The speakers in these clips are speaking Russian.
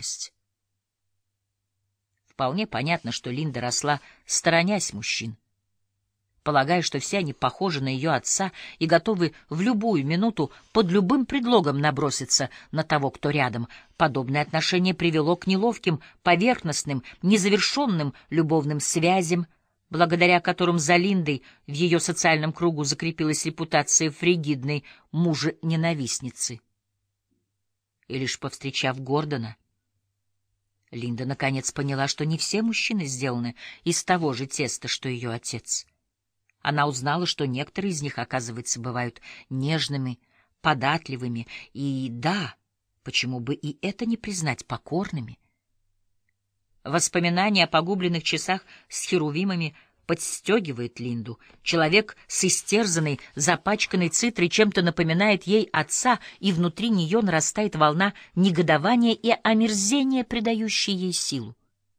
робкость. Вполне понятно, что Линда росла, сторонясь мужчин, полагая, что все они похожи на ее отца и готовы в любую минуту под любым предлогом наброситься на того, кто рядом. Подобное отношение привело к неловким, поверхностным, незавершенным любовным связям, благодаря которым за Линдой в ее социальном кругу закрепилась репутация фригидной мужа-ненавистницы. И лишь повстречав Гордона, Линда наконец поняла, что не все мужчины сделаны из того же теста, что ее отец. Она узнала, что некоторые из них, оказывается, бывают нежными, податливыми и, да, почему бы и это не признать, покорными. Воспоминание о погубленных часах с херувимами подстегивает Линду. Человек с истерзанной, запачканной цитрой чем-то напоминает ей отца, и внутри нее нарастает волна негодования и омерзения, придающая ей силу.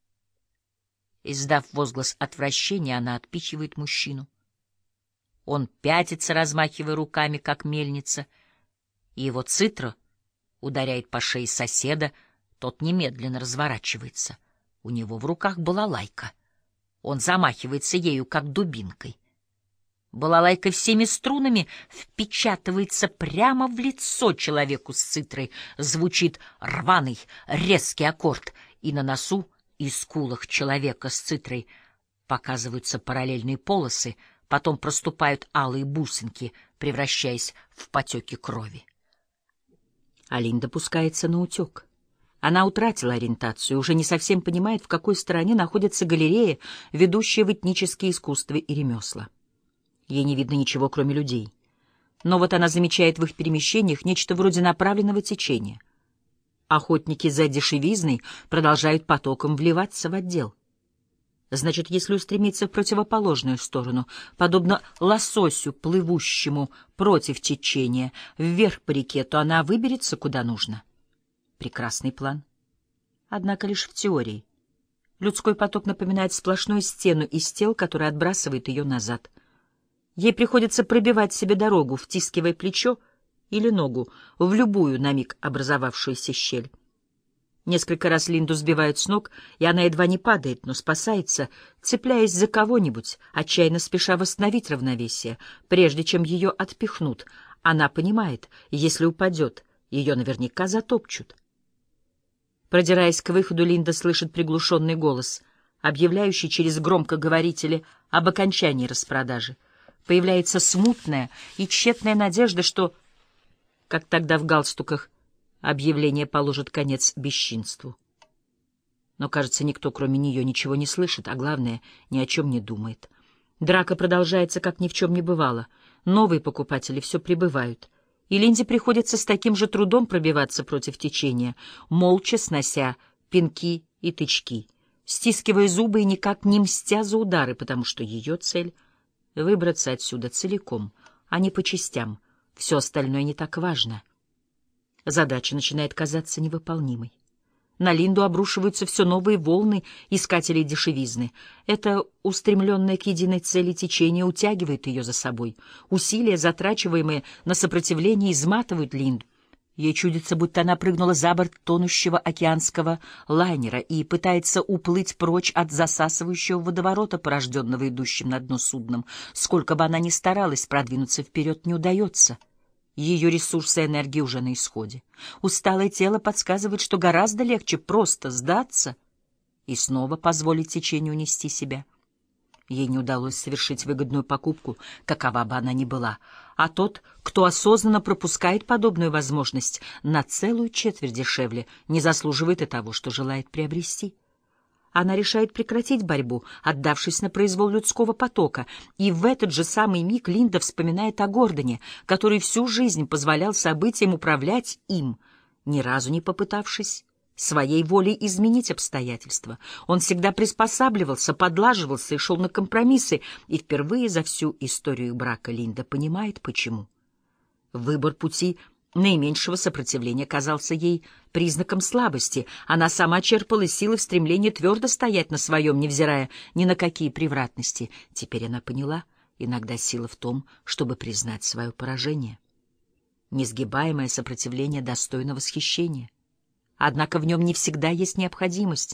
Издав возглас отвращения, она отпихивает мужчину. Он пятится, размахивая руками, как мельница, и его цитра ударяет по шее соседа, тот немедленно разворачивается. У него в руках балалайка. Он замахивается ею, как дубинкой. Балалайка всеми струнами впечатывается прямо в лицо человеку с цитрой. Звучит рваный, резкий аккорд, и на носу и скулах человека с цитрой показываются параллельные полосы, потом проступают алые бусинки, превращаясь в потеки крови. А Линда пускается наутек. Она утратила ориентацию, уже не совсем понимает, в какой стороне находится галерея, ведущая в этнические искусства и ремесла. Ей не видно ничего, кроме людей. Но вот она замечает в их перемещениях нечто вроде направленного течения. Охотники за дешевизной продолжают потоком вливаться в отдел. Значит, если устремиться в противоположную сторону, подобно лососю, плывущему против течения, вверх по реке, то она выберется куда нужно. Прекрасный план. Однако лишь в теории. Людской поток напоминает сплошную стену из тел, которая отбрасывает ее назад. Ей приходится пробивать себе дорогу, втискивая плечо или ногу в любую на миг образовавшуюся щель. Несколько раз Линду сбивают с ног, и она едва не падает, но спасается, цепляясь за кого-нибудь, отчаянно спеша восстановить равновесие, прежде чем ее отпихнут. Она понимает, если упадет, ее наверняка затопчут. Продираясь к выходу, Линда слышит приглушенный голос, объявляющий через громкоговорители об окончании распродажи. Появляется смутная и тщетная надежда, что, как тогда в галстуках, объявление положит конец бесчинству. Но, кажется, никто, кроме нее, ничего не слышит, а главное, ни о чем не думает. Драка продолжается, как ни в чем не бывало. Новые покупатели все прибывают. И Линде приходится с таким же трудом пробиваться против течения, молча снося пинки и тычки, стискивая зубы и никак не мстя за удары, потому что ее цель — выбраться отсюда целиком, а не по частям. Все остальное не так важно. Задача начинает казаться невыполнимой. На Линду обрушиваются все новые волны искателей дешевизны. Это устремленное к единой цели течение утягивает ее за собой. Усилия, затрачиваемые на сопротивление, изматывают Линду. Ей чудится, будто она прыгнула за борт тонущего океанского лайнера и пытается уплыть прочь от засасывающего водоворота, порожденного идущим на дно судном. Сколько бы она ни старалась, продвинуться вперед не удается. Ее ресурсы и энергии уже на исходе. Усталое тело подсказывает, что гораздо легче просто сдаться и снова позволить течению унести себя. Ей не удалось совершить выгодную покупку, какова бы она ни была, а тот, кто осознанно пропускает подобную возможность на целую четверть дешевле, не заслуживает и того, что желает приобрести. Она решает прекратить борьбу, отдавшись на произвол людского потока, и в этот же самый миг Линда вспоминает о Гордоне, который всю жизнь позволял событиям управлять им, ни разу не попытавшись своей волей изменить обстоятельства. Он всегда приспосабливался, подлаживался и шел на компромиссы, и впервые за всю историю брака Линда понимает, почему. Выбор пути наименьшего сопротивления казался ей признаком слабости. Она сама черпала силы в стремлении твердо стоять на своем, невзирая ни на какие превратности. Теперь она поняла, иногда сила в том, чтобы признать свое поражение. Несгибаемое сопротивление достойно восхищения. Однако в нем не всегда есть необходимость.